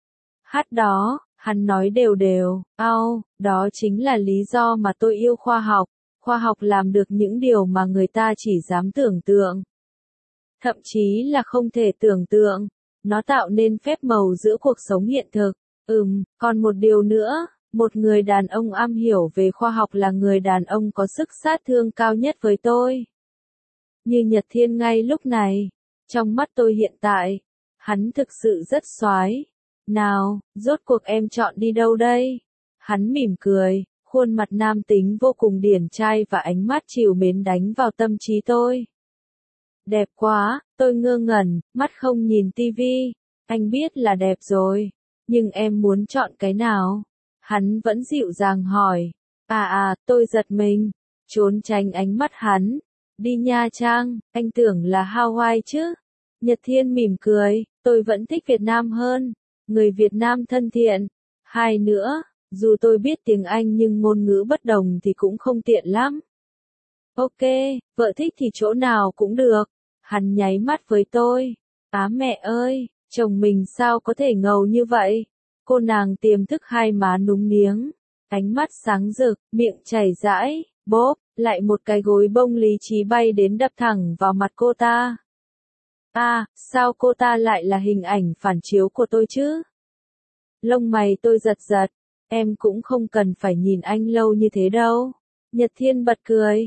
Đó, hắn nói đều đều, đó chính là lý do mà tôi yêu khoa học. Khoa học làm được những điều mà người ta chỉ dám tưởng tượng. Thậm chí là không thể tưởng tượng. Nó tạo nên phép màu giữa cuộc sống hiện thực. Còn một điều nữa, một người đàn ông am hiểu về khoa học là người đàn ông có sức sát thương cao nhất với tôi. Như Nhật Thiên ngay lúc này, trong mắt tôi hiện tại, hắn thực sự rất xoái. Nào, rốt cuộc em chọn đi đâu đây? Hắn mỉm cười, khuôn mặt nam tính vô cùng điển trai và ánh mắt trìu mến đánh vào tâm trí tôi. Đẹp quá, tôi ngơ ngẩn, mắt không nhìn tivi. Anh biết là đẹp rồi, nhưng em muốn chọn cái nào? Hắn vẫn dịu dàng hỏi. Tôi giật mình, trốn tránh ánh mắt hắn. Đi Nha Trang, anh tưởng là Hawaii chứ? Nhật Thiên mỉm cười, tôi vẫn thích Việt Nam hơn. Người Việt Nam thân thiện. Hai nữa, dù tôi biết tiếng Anh nhưng ngôn ngữ bất đồng thì cũng không tiện lắm. Ok, vợ thích thì chỗ nào cũng được. Hắn nháy mắt với tôi. Mẹ ơi, chồng mình sao có thể ngầu như vậy? Cô nàng tiềm thức hai má núng niếng. Ánh mắt sáng rực, miệng chảy rãi, bốp, lại một cái gối bông lý trí bay đến đập thẳng vào mặt cô ta. Sao cô ta lại là hình ảnh phản chiếu của tôi chứ? Lông mày tôi giật giật. Em cũng không cần phải nhìn anh lâu như thế đâu. Nhật Thiên bật cười.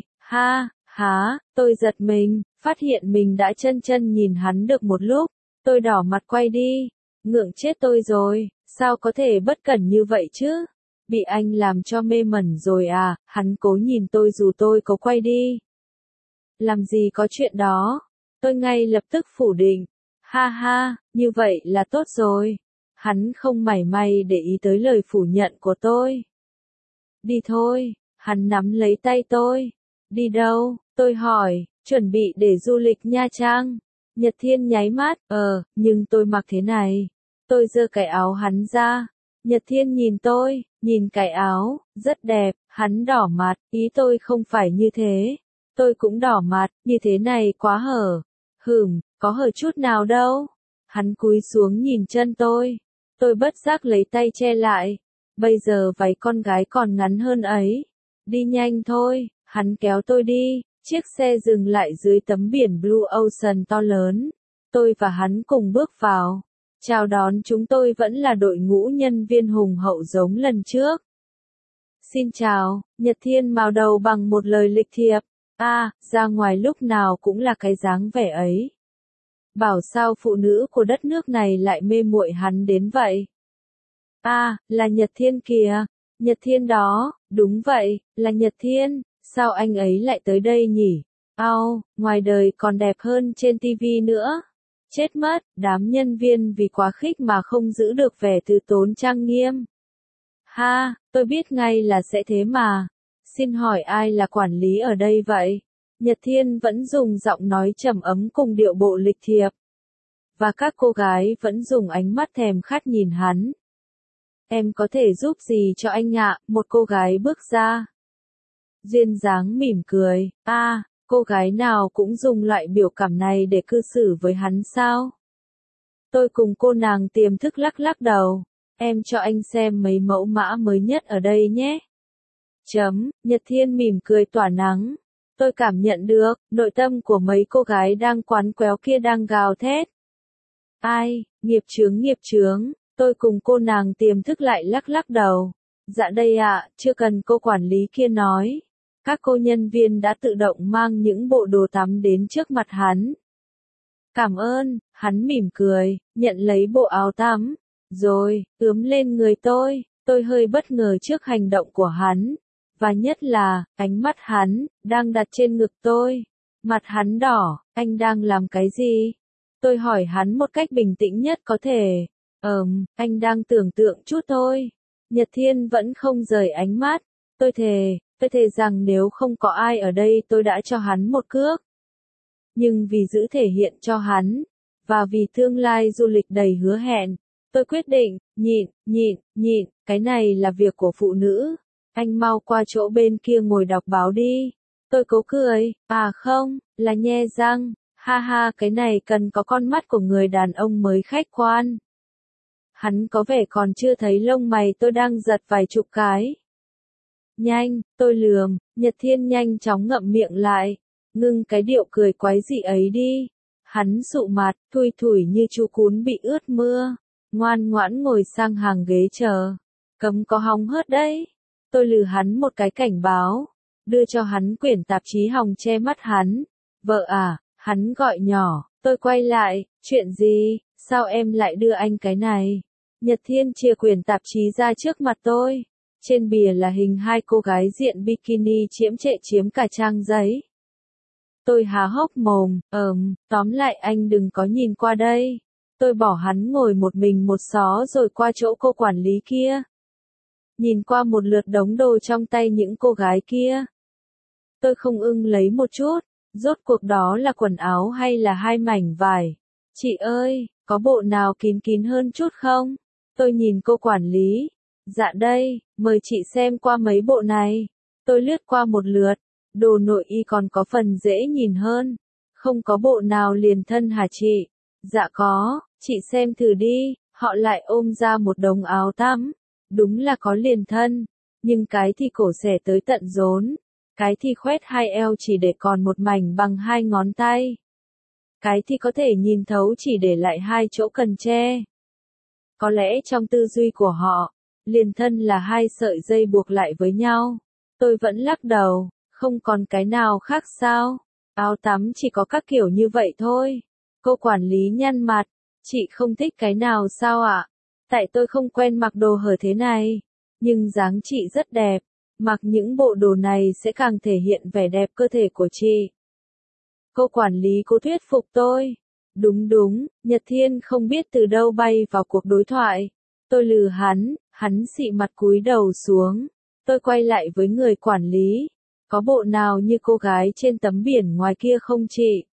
Tôi giật mình, phát hiện mình đã chân nhìn hắn được một lúc. Tôi đỏ mặt quay đi. Ngượng chết tôi rồi, sao có thể bất cẩn như vậy chứ? Bị anh làm cho mê mẩn rồi à? Hắn cố nhìn tôi dù tôi có quay đi. Làm gì có chuyện đó? Tôi ngay lập tức phủ định. Như vậy là tốt rồi. Hắn không mảy may để ý tới lời phủ nhận của tôi. Đi thôi, hắn nắm lấy tay tôi. Đi đâu? Tôi hỏi, chuẩn bị để du lịch Nha Trang. Nhật Thiên nháy mắt, nhưng tôi mặc thế này. Tôi giơ cái áo hắn ra. Nhật Thiên nhìn tôi, nhìn cái áo, rất đẹp, hắn đỏ mặt, ý tôi không phải như thế. Tôi cũng đỏ mặt, như thế này quá hở. Có hở chút nào đâu. Hắn cúi xuống nhìn chân tôi. Tôi bất giác lấy tay che lại. Bây giờ váy con gái còn ngắn hơn ấy. Đi nhanh thôi, hắn kéo tôi đi. Chiếc xe dừng lại dưới tấm biển Blue Ocean to lớn. Tôi và hắn cùng bước vào. Chào đón chúng tôi vẫn là đội ngũ nhân viên hùng hậu giống lần trước. Xin chào, Nhật Thiên mào đầu bằng một lời lịch thiệp. Ra ngoài lúc nào cũng là cái dáng vẻ ấy. Bảo sao phụ nữ của đất nước này lại mê muội hắn đến vậy? Là Nhật Thiên kìa. Nhật Thiên đó, đúng vậy, là Nhật Thiên. Sao anh ấy lại tới đây nhỉ? Ngoài đời còn đẹp hơn trên TV nữa. Chết mất, đám nhân viên vì quá khích mà không giữ được vẻ từ tốn trang nghiêm. Ha, tôi biết ngay là sẽ thế mà. Xin hỏi ai là quản lý ở đây vậy? Nhật Thiên vẫn dùng giọng nói trầm ấm cùng điệu bộ lịch thiệp. Và các cô gái vẫn dùng ánh mắt thèm khát nhìn hắn. Em có thể giúp gì cho anh ạ? Một cô gái bước ra. Duyên dáng mỉm cười. Cô gái nào cũng dùng loại biểu cảm này để cư xử với hắn sao? Tôi cùng cô nàng tiềm thức lắc lắc đầu. Em cho anh xem mấy mẫu mã mới nhất ở đây nhé. Nhật Thiên mỉm cười tỏa nắng. Tôi cảm nhận được, nội tâm của mấy cô gái đang quán quéo kia đang gào thét. Ai, nghiệp chướng. Tôi cùng cô nàng tiềm thức lại lắc lắc đầu. Dạ đây ạ, chưa cần cô quản lý kia nói. Các cô nhân viên đã tự động mang những bộ đồ tắm đến trước mặt hắn. Cảm ơn, hắn mỉm cười, nhận lấy bộ áo tắm. Rồi, ướm lên người tôi hơi bất ngờ trước hành động của hắn. Và nhất là, ánh mắt hắn, đang đặt trên ngực tôi. Mặt hắn đỏ, anh đang làm cái gì? Tôi hỏi hắn một cách bình tĩnh nhất có thể. Anh đang tưởng tượng chút thôi. Nhật Thiên vẫn không rời ánh mắt. Tôi thề rằng nếu không có ai ở đây tôi đã cho hắn một cước. Nhưng vì giữ thể hiện cho hắn, và vì tương lai du lịch đầy hứa hẹn, tôi quyết định, nhịn, cái này là việc của phụ nữ. Anh mau qua chỗ bên kia ngồi đọc báo đi. Tôi cố cười, không, là nhe răng, ha cái này cần có con mắt của người đàn ông mới khách quan. Hắn có vẻ còn chưa thấy lông mày tôi đang giật vài chục cái. Nhanh, tôi lườm, Nhật Thiên nhanh chóng ngậm miệng lại, ngưng cái điệu cười quái dị ấy đi. Hắn sụ mặt, thui thủi như chú cún bị ướt mưa, ngoan ngoãn ngồi sang hàng ghế chờ. Cấm có hóng hớt đấy. Tôi lừ hắn một cái cảnh báo, đưa cho hắn quyển tạp chí hòng che mắt hắn. Vợ à, hắn gọi nhỏ, tôi quay lại, chuyện gì, sao em lại đưa anh cái này? Nhật Thiên chia quyển tạp chí ra trước mặt tôi. Trên bìa là hình hai cô gái diện bikini chiếm trệ chiếm cả trang giấy. Tôi há hốc mồm, tóm lại anh đừng có nhìn qua đây. Tôi bỏ hắn ngồi một mình một xó rồi qua chỗ cô quản lý kia. Nhìn qua một lượt đống đồ trong tay những cô gái kia. Tôi không ưng lấy một chút, rốt cuộc đó là quần áo hay là hai mảnh vải. Chị ơi, có bộ nào kín kín hơn chút không? Tôi nhìn cô quản lý. Dạ đây, mời chị xem qua mấy bộ này. Tôi lướt qua một lượt, đồ nội y còn có phần dễ nhìn hơn. Không có bộ nào liền thân hả chị? Dạ có, chị xem thử đi. Họ lại ôm ra một đống áo tắm. Đúng là có liền thân, nhưng cái thì cổ xẻ tới tận rốn, cái thì khoét hai eo chỉ để còn một mảnh bằng hai ngón tay. Cái thì có thể nhìn thấu chỉ để lại hai chỗ cần che. Có lẽ trong tư duy của họ, liền thân là hai sợi dây buộc lại với nhau. Tôi vẫn lắc đầu, không còn cái nào khác sao? Áo tắm chỉ có các kiểu như vậy thôi. Cô quản lý nhăn mặt, chị không thích cái nào sao ạ? Tại tôi không quen mặc đồ hở thế này, nhưng dáng chị rất đẹp, mặc những bộ đồ này sẽ càng thể hiện vẻ đẹp cơ thể của chị. Cô quản lý cố thuyết phục tôi. Đúng, Nhật Thiên không biết từ đâu bay vào cuộc đối thoại. Tôi lừ hắn xị mặt cúi đầu xuống. Tôi quay lại với người quản lý. Có bộ nào như cô gái trên tấm biển ngoài kia không chị?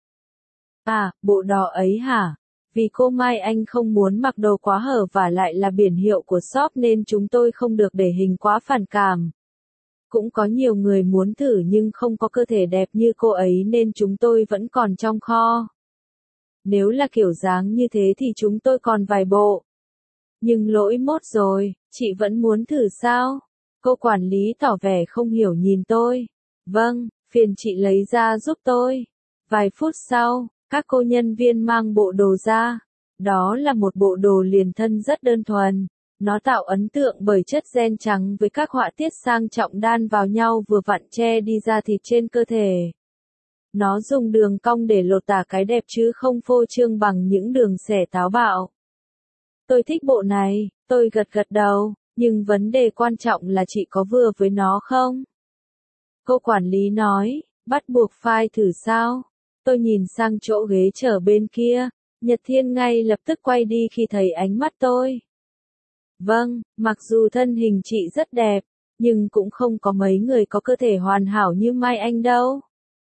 Bộ đỏ ấy hả? Vì cô Mai Anh không muốn mặc đồ quá hở và lại là biển hiệu của shop nên chúng tôi không được để hình quá phản cảm. Cũng có nhiều người muốn thử nhưng không có cơ thể đẹp như cô ấy nên chúng tôi vẫn còn trong kho. Nếu là kiểu dáng như thế thì chúng tôi còn vài bộ. Nhưng lỗi mốt rồi, chị vẫn muốn thử sao? Cô quản lý tỏ vẻ không hiểu nhìn tôi. Vâng, phiền chị lấy ra giúp tôi. Vài phút sau, các cô nhân viên mang bộ đồ ra. Đó là một bộ đồ liền thân rất đơn thuần. Nó tạo ấn tượng bởi chất ren trắng với các họa tiết sang trọng đan vào nhau vừa vặn che đi da thịt trên cơ thể. Nó dùng đường cong để lột tả cái đẹp chứ không phô trương bằng những đường xẻ táo bạo. Tôi thích bộ này, tôi gật đầu, nhưng vấn đề quan trọng là chị có vừa với nó không? Cô quản lý nói, Bắt buộc phải thử sao? Tôi nhìn sang chỗ ghế chở bên kia, Nhật Thiên ngay lập tức quay đi khi thấy ánh mắt tôi. Vâng, mặc dù thân hình chị rất đẹp, nhưng cũng không có mấy người có cơ thể hoàn hảo như Mai Anh đâu.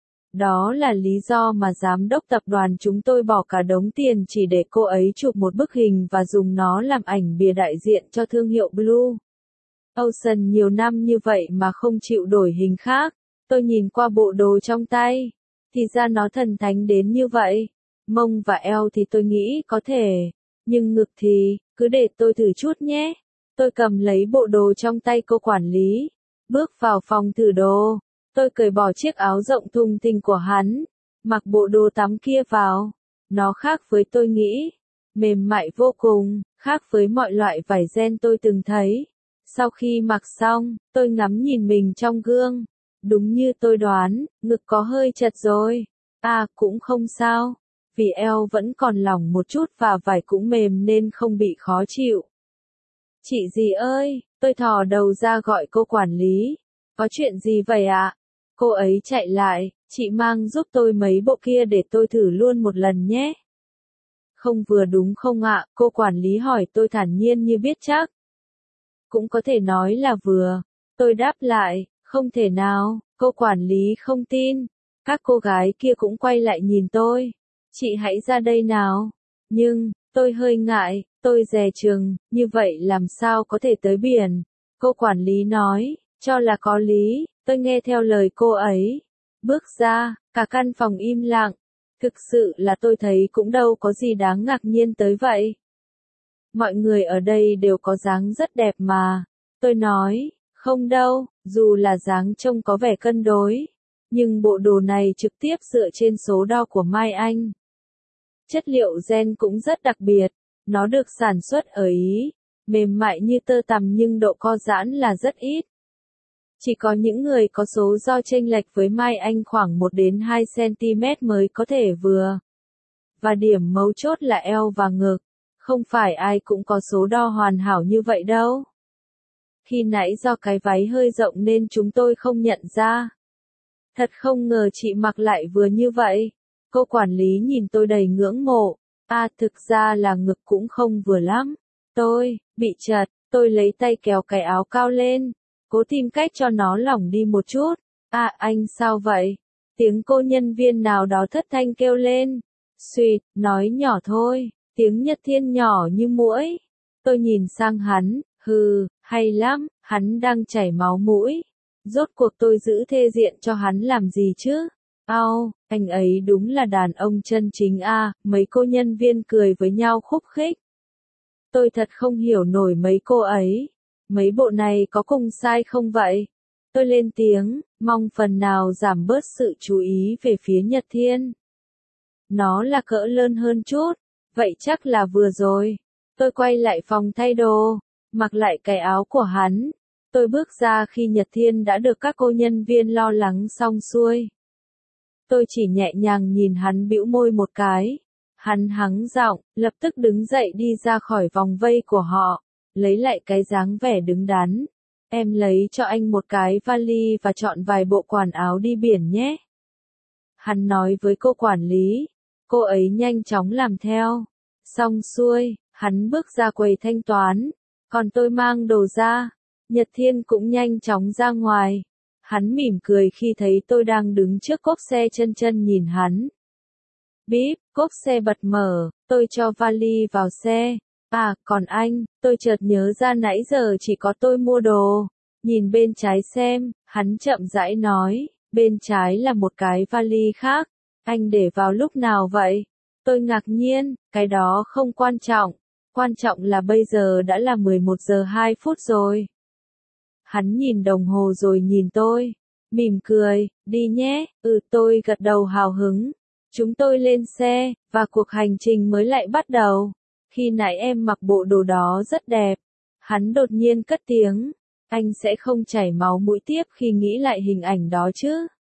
Đó là lý do mà giám đốc tập đoàn chúng tôi bỏ cả đống tiền chỉ để cô ấy chụp một bức hình và dùng nó làm ảnh bìa đại diện cho thương hiệu Blue Ocean nhiều năm như vậy mà không chịu đổi hình khác. Tôi nhìn qua bộ đồ trong tay, thì ra nó thần thánh đến như vậy. Mông và eo thì tôi nghĩ có thể, nhưng ngực thì, cứ để tôi thử chút nhé. Tôi cầm lấy bộ đồ trong tay cô quản lý, bước vào phòng thử đồ. Tôi cởi bỏ chiếc áo rộng thùng thình của hắn, mặc bộ đồ tắm kia vào. Nó khác với tôi nghĩ, mềm mại vô cùng, khác với mọi loại vải ren tôi từng thấy. Sau khi mặc xong, tôi ngắm nhìn mình trong gương. Đúng như tôi đoán, ngực có hơi chật rồi. À, cũng không sao, vì eo vẫn còn lỏng một chút và vải cũng mềm nên không bị khó chịu. Chị gì ơi, tôi thò đầu ra gọi cô quản lý. Có chuyện gì vậy ạ? Cô ấy chạy lại, chị mang giúp tôi mấy bộ kia để tôi thử luôn một lần nhé. Không vừa đúng không ạ? Cô quản lý hỏi tôi thản nhiên như biết chắc. Cũng có thể nói là vừa. Tôi đáp lại, không thể nào, cô quản lý không tin. Các cô gái kia cũng quay lại nhìn tôi. Chị hãy ra đây nào. Nhưng, tôi hơi ngại, tôi dè chừng, như vậy làm sao có thể tới biển. Cô quản lý nói, cho là có lý, tôi nghe theo lời cô ấy. Bước ra, cả căn phòng im lặng. Thực sự là tôi thấy cũng đâu có gì đáng ngạc nhiên tới vậy. Mọi người ở đây đều có dáng rất đẹp mà. Tôi nói, không đâu, dù là dáng trông có vẻ cân đối. Nhưng bộ đồ này trực tiếp dựa trên số đo của Mai Anh. Chất liệu ren cũng rất đặc biệt. Nó được sản xuất ở Ý, mềm mại như tơ tằm nhưng độ co giãn là rất ít. Chỉ có những người có số đo chênh lệch với Mai Anh khoảng 1 đến 2 cm mới có thể vừa. Và điểm mấu chốt là eo và ngực. Không phải ai cũng có số đo hoàn hảo như vậy đâu. Khi nãy do cái váy hơi rộng nên chúng tôi không nhận ra. Thật không ngờ chị mặc lại vừa như vậy. Cô quản lý nhìn tôi đầy ngưỡng mộ. À, thực ra là ngực cũng không vừa lắm. Tôi bị chật, tôi lấy tay kéo cái áo cao lên, cố tìm cách cho nó lỏng đi một chút. À, anh sao vậy? Tiếng cô nhân viên nào đó thất thanh kêu lên. Xuyệt, nói nhỏ thôi, tiếng Nhật Thiên nhỏ như muỗi. Tôi nhìn sang hắn, hừ, hay lắm, hắn đang chảy máu mũi. Rốt cuộc tôi giữ thê diện cho hắn làm gì chứ? Ao, anh ấy đúng là đàn ông chân chính a. Mấy cô nhân viên cười với nhau khúc khích. Tôi thật không hiểu nổi mấy cô ấy. Mấy bộ này có cùng size không vậy? Tôi lên tiếng, mong phần nào giảm bớt sự chú ý về phía Nhật Thiên. Nó là cỡ lớn hơn chút, vậy chắc là vừa rồi. Tôi quay lại phòng thay đồ, mặc lại cái áo của hắn. Tôi bước ra khi Nhật Thiên đã được các cô nhân viên lo lắng xong xuôi. Tôi chỉ nhẹ nhàng nhìn hắn bĩu môi một cái. Hắn hắng giọng, lập tức đứng dậy đi ra khỏi vòng vây của họ, lấy lại cái dáng vẻ đứng đắn. Em lấy cho anh một cái vali và chọn vài bộ quần áo đi biển nhé. Hắn nói với cô quản lý. Cô ấy nhanh chóng làm theo. Xong xuôi, hắn bước ra quầy thanh toán. Còn tôi mang đồ ra. Nhật Thiên cũng nhanh chóng ra ngoài. Hắn mỉm cười khi thấy tôi đang đứng trước cốp xe chân chân nhìn hắn. Bíp, cốp xe bật mở, tôi cho vali vào xe. À, còn anh, tôi chợt nhớ ra nãy giờ chỉ có tôi mua đồ. Nhìn bên trái xem, hắn chậm rãi nói, bên trái là một cái vali khác. Anh để vào lúc nào vậy? Tôi ngạc nhiên, cái đó không quan trọng. Quan trọng là bây giờ đã là 11 giờ 2 phút rồi. Hắn nhìn đồng hồ rồi nhìn tôi. Mỉm cười, đi nhé, tôi gật đầu hào hứng. Chúng tôi lên xe, và cuộc hành trình mới lại bắt đầu. Khi nãy em mặc bộ đồ đó rất đẹp. Hắn đột nhiên cất tiếng. Anh sẽ không chảy máu mũi tiếp khi nghĩ lại hình ảnh đó chứ?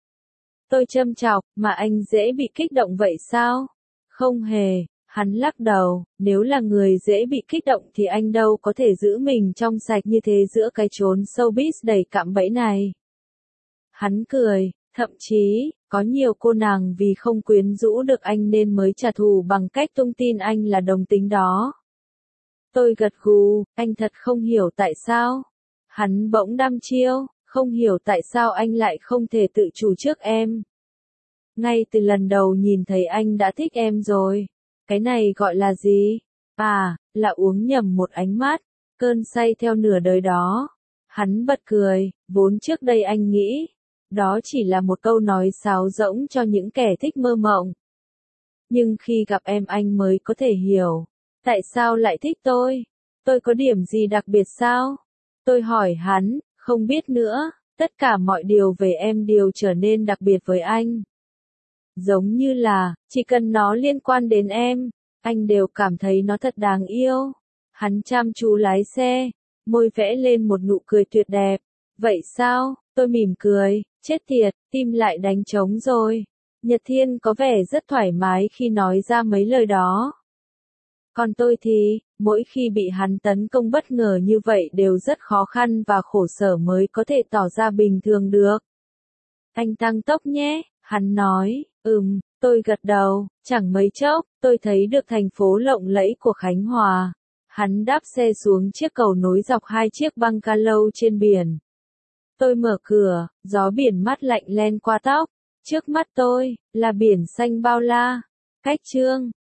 Tôi châm chọc, mà anh dễ bị kích động vậy sao? Không hề, hắn lắc đầu, nếu là người dễ bị kích động thì anh đâu có thể giữ mình trong sạch như thế giữa cái chốn showbiz đầy cạm bẫy này. Hắn cười, Thậm chí, có nhiều cô nàng vì không quyến rũ được anh nên mới trả thù bằng cách tung tin anh là đồng tính đó. Tôi gật gù, anh thật không hiểu tại sao. Hắn bỗng đăm chiêu, không hiểu tại sao anh lại không thể tự chủ trước em. Ngay từ lần đầu nhìn thấy anh đã thích em rồi. Cái này gọi là gì? À, là uống nhầm một ánh mắt, cơn say theo nửa đời đó. Hắn bật cười, vốn trước đây anh nghĩ, đó chỉ là một câu nói sáo rỗng cho những kẻ thích mơ mộng. Nhưng khi gặp em anh mới có thể hiểu, tại sao lại thích tôi? Tôi có điểm gì đặc biệt sao? Tôi hỏi hắn, không biết nữa, tất cả mọi điều về em đều trở nên đặc biệt với anh. Giống như là, chỉ cần nó liên quan đến em, anh đều cảm thấy nó thật đáng yêu. Hắn chăm chú lái xe, môi vẽ lên một nụ cười tuyệt đẹp. Vậy sao? Tôi mỉm cười, chết tiệt, tim lại đánh trống rồi. Nhật Thiên có vẻ rất thoải mái khi nói ra mấy lời đó. Còn tôi thì, mỗi khi bị hắn tấn công bất ngờ như vậy đều rất khó khăn và khổ sở mới có thể tỏ ra bình thường được. Anh tăng tốc nhé, hắn nói, tôi gật đầu, chẳng mấy chốc, tôi thấy được thành phố lộng lẫy của Khánh Hòa. Hắn đáp xe xuống chiếc cầu nối dọc hai chiếc bungalow trên biển. Tôi mở cửa, gió biển mát lạnh len qua tóc. Trước mắt tôi, là biển xanh bao la. Cách chương